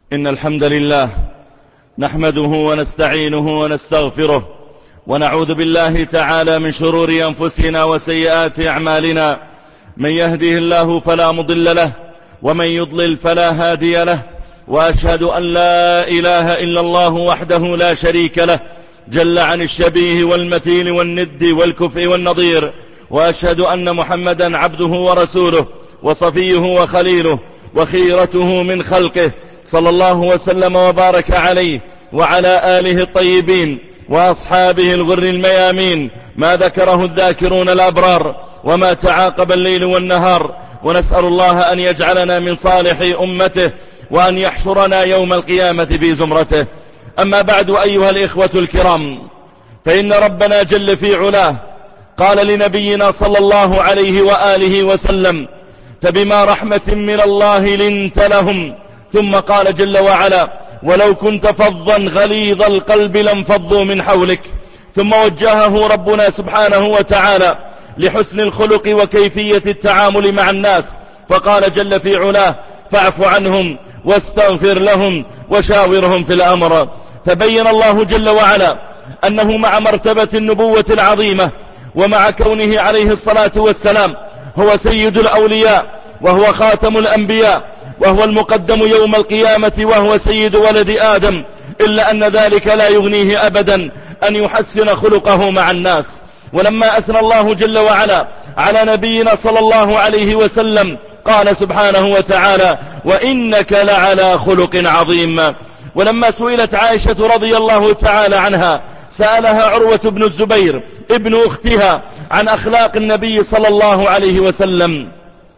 إن الحمد لله نحمده ونستعينه ونستغفره ونعوذ بالله تعالى من شرور أنفسنا وسيئات أعمالنا. من يهده الله فلا مضل له ومن يضلل فلا هادي له، وأشهد أن لا إله إلا الله وحده لا شريك له جل عن الشبيه والمثيل والند والكفء والنظير، وأشهد أن محمدا عبده ورسوله وصفيه وخليله وخيرته من خلقه، صلى الله وسلم وبارك عليه وعلى آله الطيبين وأصحابه الغر الميامين، ما ذكره الذاكرون الأبرار وما تعاقب الليل والنهار. ونسأل الله أن يجعلنا من صالح أمته وأن يحشرنا يوم القيامة في زمرته. أما بعد أيها الإخوة الكرام، فإن ربنا جل في علاه قال لنبينا صلى الله عليه وآله وسلم: فبما رحمة من الله لنت لهم. ثم قال جل وعلا: ولو كنت فظا غليظ القلب لانفضوا من حولك. ثم وجهه ربنا سبحانه وتعالى لحسن الخلق وكيفية التعامل مع الناس، فقال جل في علاه: فاعف عنهم واستغفر لهم وشاورهم في الأمر. فبين الله جل وعلا أنه مع مرتبة النبوة العظيمة ومع كونه عليه الصلاة والسلام هو سيد الأولياء وهو خاتم الأنبياء وهو المقدم يوم القيامة وهو سيد ولد آدم، إلا أن ذلك لا يغنيه أبدا أن يحسن خلقه مع الناس. ولما أثنى الله جل وعلا على نبينا صلى الله عليه وسلم قال سبحانه وتعالى: وإنك لعلى خلق عظيم. ولما سئلت عائشة رضي الله تعالى عنها، سألها عروة بن الزبير ابن أختها عن أخلاق النبي صلى الله عليه وسلم،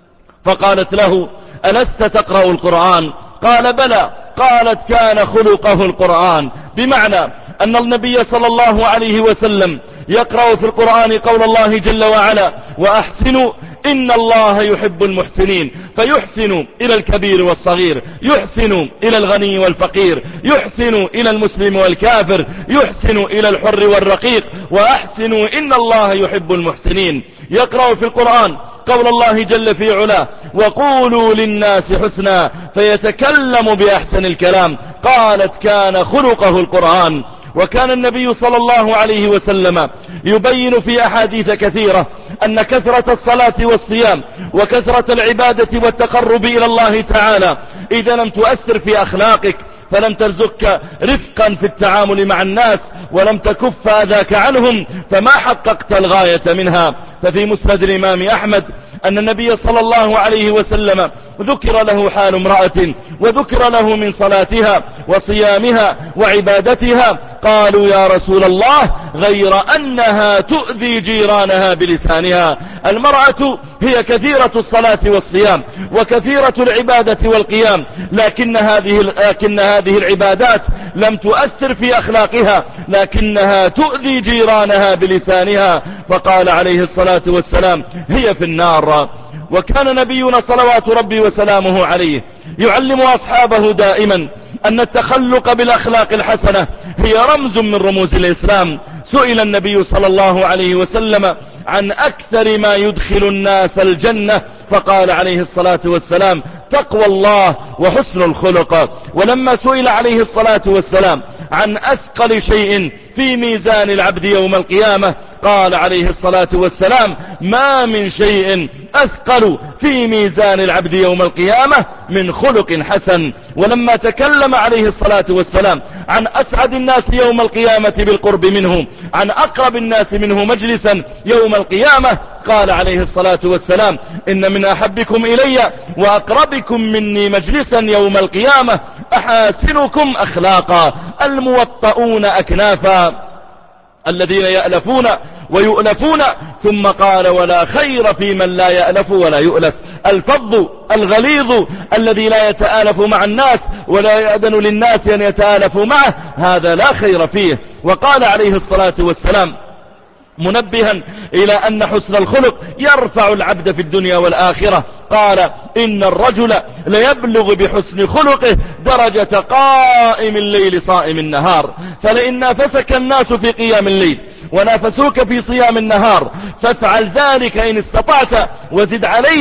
فقالت له: ألست تقرأ القرآن؟ قال: بلى. قالت: كان خلقه القرآن، بمعنى أن النبي صلى الله عليه وسلم يقرأ في القرآن قول الله جل وعلا: وأحسنوا إن الله يحب المحسنين، فيحسن إلى الكبير والصغير، يحسن إلى الغني والفقير، يحسن إلى المسلم والكافر، يحسن إلى الحر والرقيق، وأحسنوا إن الله يحب المحسنين. يقرأ في القرآن قول الله جل في علاه: وقولوا للناس حسنا، فيتكلم بأحسن الكلام. قالت: كان خلقه القرآن. وكان النبي صلى الله عليه وسلم يبين في أحاديث كثيرة أن كثرة الصلاة والصيام وكثرة العبادة والتقرب إلى الله تعالى إذا لم تؤثر في أخلاقك فلم ترزقك رفقا في التعامل مع الناس ولم تكف أذاك عنهم فما حققت الغاية منها. ففي مسند الإمام أحمد أن النبي صلى الله عليه وسلم ذكر له حال امرأة وذكر له من صلاتها وصيامها وعبادتها، قالوا: يا رسول الله، غير أنها تؤذي جيرانها بلسانها. المرأة هي كثيرة الصلاة والصيام وكثيرة العبادة والقيام، لكن هذه العبادات لم تؤثر في أخلاقها، لكنها تؤذي جيرانها بلسانها، فقال عليه الصلاة والسلام: هي في النار. وكان نبينا صلوات ربي وسلامه عليه يعلم أصحابه دائما أن التخلق بالأخلاق الحسنة هي رمز من رموز الإسلام. سئل النبي صلى الله عليه وسلم عن أكثر ما يدخل الناس الجنة، فقال عليه الصلاة والسلام: تقوى الله وحسن الخلق. ولما سئل عليه الصلاة والسلام عن أثقل شيء في ميزان العبد يوم القيامة، قال عليه الصلاة والسلام: ما من شيء أثقل في ميزان العبد يوم القيامة من خلق حسن. ولما تكلم عليه الصلاة والسلام عن أسعد الناس يوم القيامة بالقرب منه، عن أقرب الناس منه مجلسا يوم القيامة، قال عليه الصلاة والسلام: إن من أحبكم إلي وأقربكم مني مجلسا يوم القيامة أحاسنكم أخلاقا الموطؤون أكنافا الذين يألفون ويؤلفون. ثم قال: ولا خير في من لا يألف ولا يؤلف. الفظ الغليظ الذي لا يتآلف مع الناس ولا يأذن للناس أن يتآلفوا معه، هذا لا خير فيه. وقال عليه الصلاة والسلام منبها إلى أن حسن الخلق يرفع العبد في الدنيا والآخرة، قال: إن الرجل ليبلغ بحسن خلقه درجة قائم الليل صائم النهار. فلئن نافسك الناس في قيام الليل ونافسوك في صيام النهار فافعل ذلك إن استطعت، وزد عليه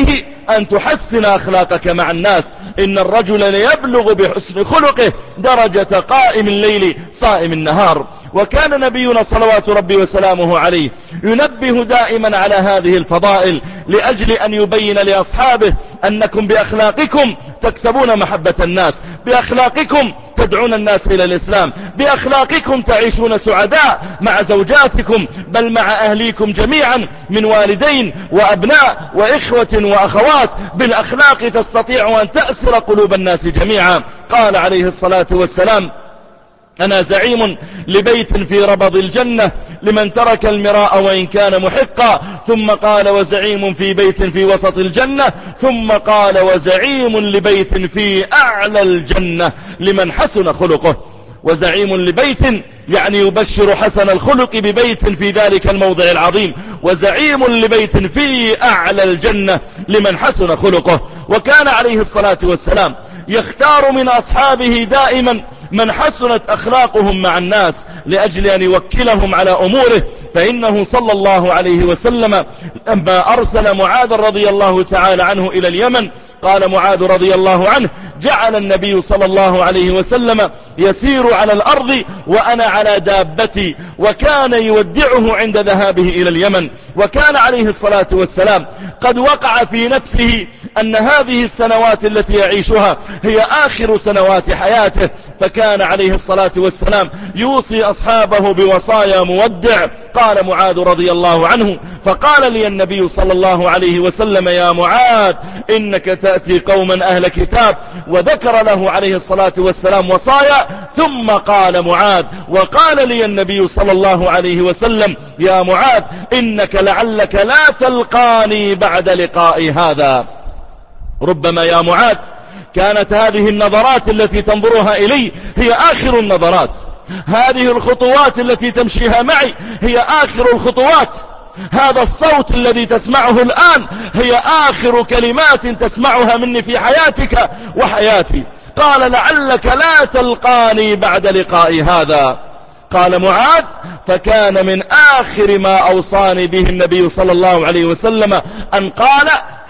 أن تحسن أخلاقك مع الناس. إن الرجل ليبلغ بحسن خلقه درجة قائم الليل صائم النهار. وكان نبينا صلوات ربي وسلامه عليه ينبه دائما على هذه الفضائل لأجل أن يبين لأصحابه أنكم بأخلاقكم تكسبون محبة الناس، بأخلاقكم تدعون الناس إلى الإسلام، بأخلاقكم تعيشون سعداء مع زوجاتكم بل مع أهليكم جميعا من والدين وأبناء وإخوة وأخوات. بالأخلاق تستطيع أن تأسر قلوب الناس جميعا. قال عليه الصلاة والسلام: أنا زعيم لبيت في ربض الجنة لمن ترك المراء وإن كان محقا. ثم قال: وزعيم في بيت في وسط الجنة. ثم قال: وزعيم لبيت في أعلى الجنة لمن حسن خلقه. وزعيم لبيت يعني يبشر حسن الخلق ببيت في ذلك الموضع العظيم. وزعيم لبيت في أعلى الجنة لمن حسن خلقه. وكان عليه الصلاة والسلام يختار من أصحابه دائما من حسنت أخلاقهم مع الناس لأجل أن يوكلهم على أموره. فإنه صلى الله عليه وسلم لما أرسل معاذ رضي الله تعالى عنه إلى اليمن، قال معاذ رضي الله عنه: جعل النبي صلى الله عليه وسلم يسير على الأرض وأنا على دابتي، وكان يودعه عند ذهابه إلى اليمن. وكان عليه الصلاة والسلام قد وقع في نفسه أن هذه السنوات التي يعيشها هي آخر سنوات حياته، فكان عليه الصلاة والسلام يوصي أصحابه بوصايا مودع. قال معاذ رضي الله عنه: فقال لي النبي صلى الله عليه وسلم: يا معاذ إنك تأتي قوما أهل كتاب. وذكر له عليه الصلاة والسلام وصايا. ثم قال معاذ: وقال لي النبي صلى الله عليه وسلم: يا معاذ إنك لعلك لا تلقاني بعد لقائي هذا. ربما يا معاذ كانت هذه النظرات التي تنظرها إلي هي آخر النظرات، هذه الخطوات التي تمشيها معي هي آخر الخطوات، هذا الصوت الذي تسمعه الآن هي آخر كلمات تسمعها مني في حياتك وحياتي. قال: لعلك لا تلقاني بعد لقائي هذا. قال معاذ: فكان من آخر ما أوصاني به النبي صلى الله عليه وسلم أن قال: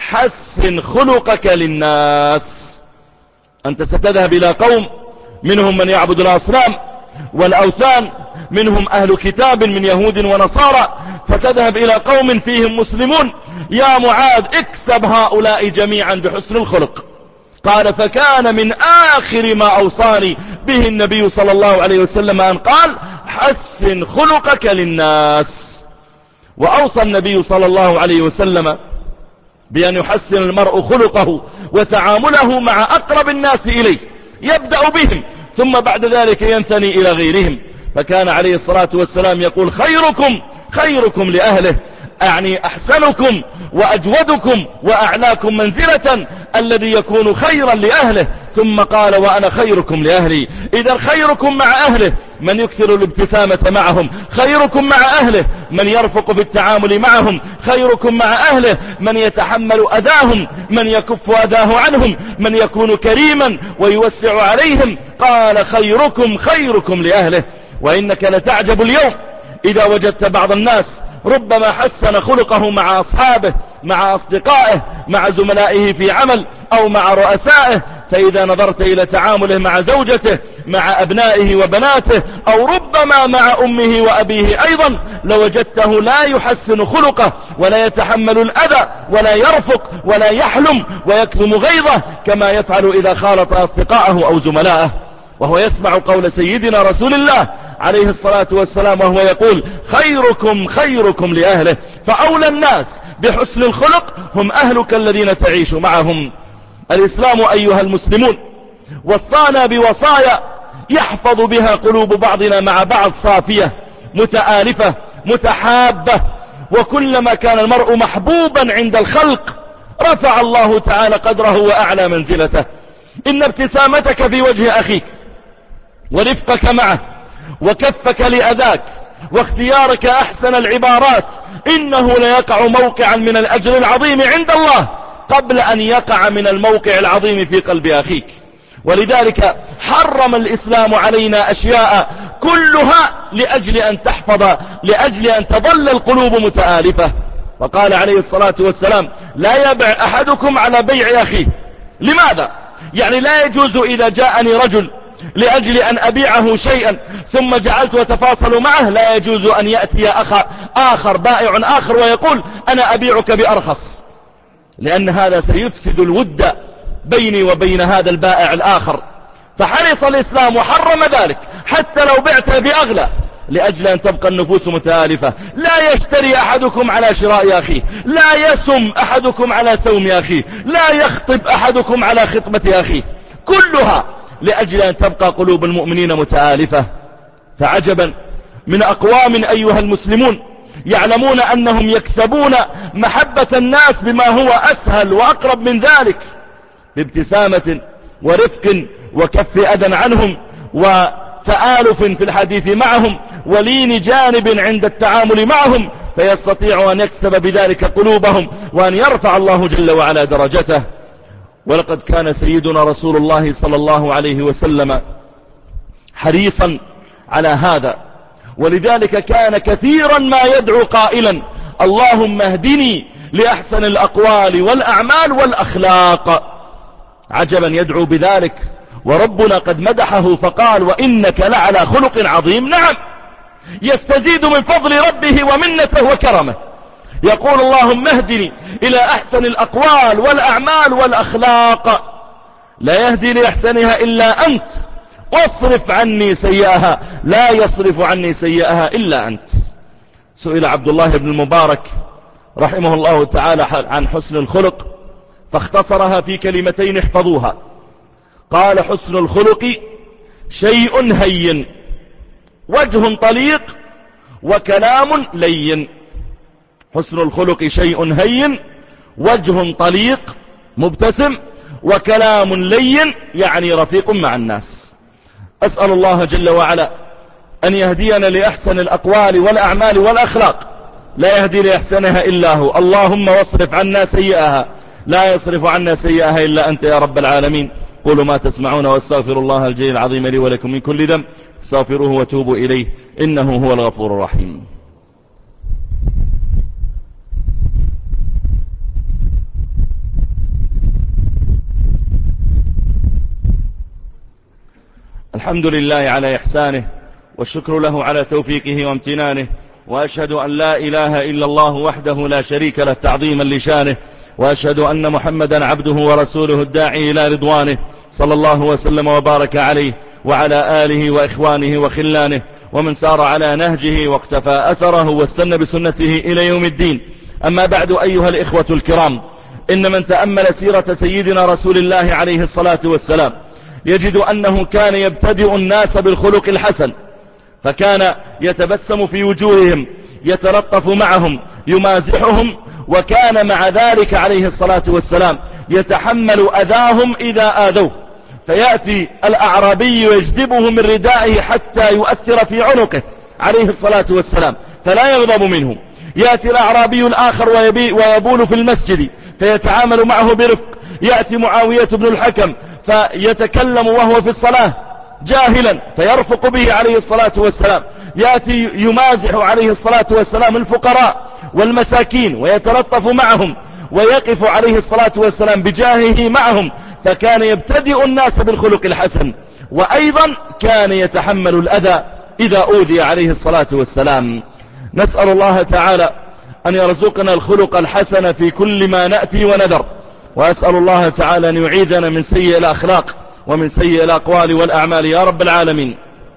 حسن خلقك للناس. أنت ستذهب إلى قوم منهم من يعبد الأصنام والأوثان، منهم أهل كتاب من يهود ونصارى، ستذهب إلى قوم فيهم مسلمون. يا معاذ اكسب هؤلاء جميعا بحسن الخلق. قال: فكان من آخر ما أوصاني به النبي صلى الله عليه وسلم أن قال: حسن خلقك للناس. وأوصى النبي صلى الله عليه وسلم بأن يحسن المرء خلقه وتعامله مع أقرب الناس إليه، يبدأ بهم ثم بعد ذلك ينثني إلى غيرهم. فكان عليه الصلاة والسلام يقول: خيركم لأهله، أعني أحسنكم وأجودكم وأعلاكم منزلة الذي يكون خيرا لأهله. ثم قال: وأنا خيركم لأهلي. إذا خيركم مع أهله من يكثر الابتسامة معهم، خيركم مع أهله من يرفق في التعامل معهم، خيركم مع أهله من يتحمل أذاهم، من يكف أذاه عنهم، من يكون كريما ويوسع عليهم. قال: خيركم لأهله. وإنك لتعجب اليوم إذا وجدت بعض الناس ربما حسن خلقه مع أصحابه، مع أصدقائه، مع زملائه في عمل أو مع رؤسائه، فإذا نظرت إلى تعامله مع زوجته، مع أبنائه وبناته، أو ربما مع أمه وأبيه أيضا، لوجدته لا يحسن خلقه ولا يتحمل الأذى ولا يرفق ولا يحلم ويكظم غيظه كما يفعل إذا خالط أصدقائه أو زملائه. وهو يسمع قول سيدنا رسول الله عليه الصلاة والسلام وهو يقول: خيركم لأهله. فأولى الناس بحسن الخلق هم أهلك الذين تعيش معهم. الإسلام أيها المسلمون وصانا بوصايا يحفظ بها قلوب بعضنا مع بعض صافية متآلفة متحابة. وكلما كان المرء محبوبا عند الخلق رفع الله تعالى قدره وأعلى منزلته. إن ابتسامتك في وجه أخيك ورفقك معه وكفك لأذاك واختيارك أحسن العبارات إنه ليقع موقعا من الأجر العظيم عند الله قبل أن يقع من الموقع العظيم في قلب أخيك. ولذلك حرم الإسلام علينا أشياء كلها لأجل أن تظل القلوب متآلفة. وقال عليه الصلاة والسلام لا يبع أحدكم على بيع أخيه. لماذا؟ يعني لا يجوز إذا جاءني رجل لأجل أن أبيعه شيئا ثم جعلت أتفاصل معه، لا يجوز أن يأتي آخر بائع آخر ويقول أنا أبيعك بأرخص، لأن هذا سيفسد الود بيني وبين هذا البائع الآخر. فحرص الإسلام وحرم ذلك حتى لو بعت بأغلى، لأجل أن تبقى النفوس متآلفة. لا يشتري أحدكم على شراء أخيه، لا يسم أحدكم على سوم أخيه، لا يخطب أحدكم على خطبة أخيه، كلها لأجل أن تبقى قلوب المؤمنين متآلفة. فعجبا من أقوام أيها المسلمون يعلمون أنهم يكسبون محبة الناس بما هو أسهل وأقرب من ذلك، بابتسامة ورفق وكف أذى عنهم وتآلف في الحديث معهم ولين جانب عند التعامل معهم، فيستطيع أن يكسب بذلك قلوبهم وأن يرفع الله جل وعلا درجته. ولقد كان سيدنا رسول الله صلى الله عليه وسلم حريصا على هذا، ولذلك كان كثيرا ما يدعو قائلا اللهم اهدني لأحسن الأقوال والأعمال والأخلاق. عجبا يدعو بذلك وربنا قد مدحه فقال وإنك لعلى خلق عظيم. نعم، يستزيد من فضل ربه ومنته وكرمه. يقول اللهم اهدني إلى أحسن الأقوال والأعمال والأخلاق، لا يهدي لأحسنها إلا أنت، واصرف عني سيئها لا يصرف عني سيئها إلا أنت. سئل عبد الله بن المبارك رحمه الله تعالى عن حسن الخلق فاختصرها في كلمتين احفظوها. قال حسن الخلق شيء هين، وجه طليق، وكلام لين. حسن الخلق شيء هين، وجه طليق مبتسم، وكلام لين يعني رفيق مع الناس. أسأل الله جل وعلا أن يهدينا لأحسن الأقوال والأعمال والأخلاق، لا يهدي لأحسنها إلا هو. اللهم واصرف عنا سيئها لا يصرف عنا سيئها إلا أنت يا رب العالمين. قولوا ما تسمعون واستغفر الله الجليل العظيم لي ولكم من كل ذنب، استغفروه وتوبوا إليه إنه هو الغفور الرحيم. الحمد لله على إحسانه، والشكر له على توفيقه وامتنانه، وأشهد أن لا إله إلا الله وحده لا شريك له تعظيما لشانه، وأشهد أن محمدا عبده ورسوله الداعي إلى رضوانه، صلى الله وسلم وبارك عليه وعلى آله وإخوانه وخلانه ومن سار على نهجه واقتفى أثره واستنى بسنته إلى يوم الدين. أما بعد أيها الإخوة الكرام، إن من تأمل سيرة سيدنا رسول الله عليه الصلاة والسلام يجد أنه كان يبتدئ الناس بالخلق الحسن، فكان يتبسم في وجوههم، يتلطف معهم، يمازحهم، وكان مع ذلك عليه الصلاة والسلام يتحمل أذاهم إذا آذوه. فيأتي الأعرابي ويجذبه من ردائه حتى يؤثر في عنقه عليه الصلاة والسلام فلا يغضب منه. يأتي الأعرابي الآخر ويبول في المسجد فيتعامل معه برفق. يأتي معاوية بن الحكم فيتكلم وهو في الصلاة جاهلا فيرفق به عليه الصلاة والسلام. يأتي يمازح عليه الصلاة والسلام الفقراء والمساكين ويتلطف معهم، ويقف عليه الصلاة والسلام بجاهه معهم. فكان يبتدئ الناس بالخلق الحسن، وأيضا كان يتحمل الأذى إذا أوذي عليه الصلاة والسلام. نسأل الله تعالى أن يرزقنا الخلق الحسن في كل ما نأتي ونذر، وأسأل الله تعالى أن يعيذنا من سيء الأخلاق ومن سيء الأقوال والأعمال يا رب العالمين.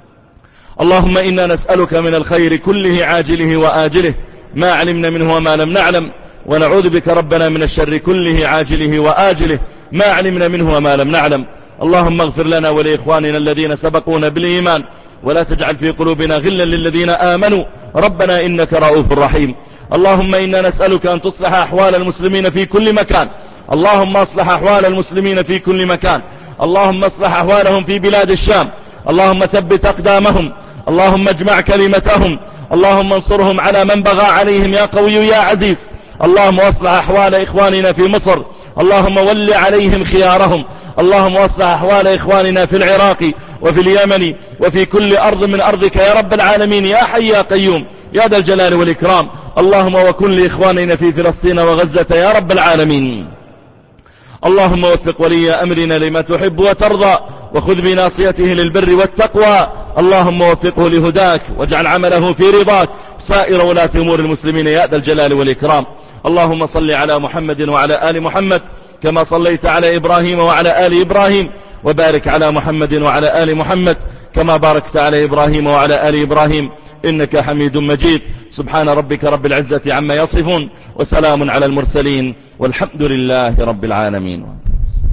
اللهم إنا نسألك من الخير كله عاجله وآجله ما علمنا منه وما لم نعلم، ونعوذ بك ربنا من الشر كله عاجله وآجله ما علمنا منه وما لم نعلم. اللهم اغفر لنا ولإخواننا الذين سبقونا بالإيمان، ولا تجعل في قلوبنا غلا للذين آمنوا ربنا إنك رؤوف رحيم. اللهم إنا نسألك أن تصلح أحوال المسلمين في كل مكان. اللهم اصلح أحوال المسلمين في كل مكان. اللهم اصلح أحوالهم في بلاد الشام. اللهم ثبت أقدامهم. اللهم اجمع كلمتهم. اللهم انصرهم على من بغى عليهم يا قوي يا عزيز. اللهم اصلح أحوال إخواننا في مصر. اللهم ول عليهم خيارهم. اللهم اصلح أحوال إخواننا في العراق وفي اليمن وفي كل أرض من أرضك يا رب العالمين يا حي يا قيوم يا ذا الجلال والإكرام. اللهم وكن لإخواننا في فلسطين وغزة يا رب العالمين. اللهم وفق ولي أمرنا لما تحب وترضى، وخذ بناصيته للبر والتقوى. اللهم وفقه لهداك واجعل عمله في رضاك، سائر ولاة أمور المسلمين يا ذا الجلال والإكرام. اللهم صل على محمد وعلى آل محمد كما صليت على إبراهيم وعلى آل إبراهيم، وبارك على محمد وعلى آل محمد كما باركت على إبراهيم وعلى آل إبراهيم إنك حميد مجيد. سبحان ربك رب العزة عما يصفون، وسلام على المرسلين، والحمد لله رب العالمين.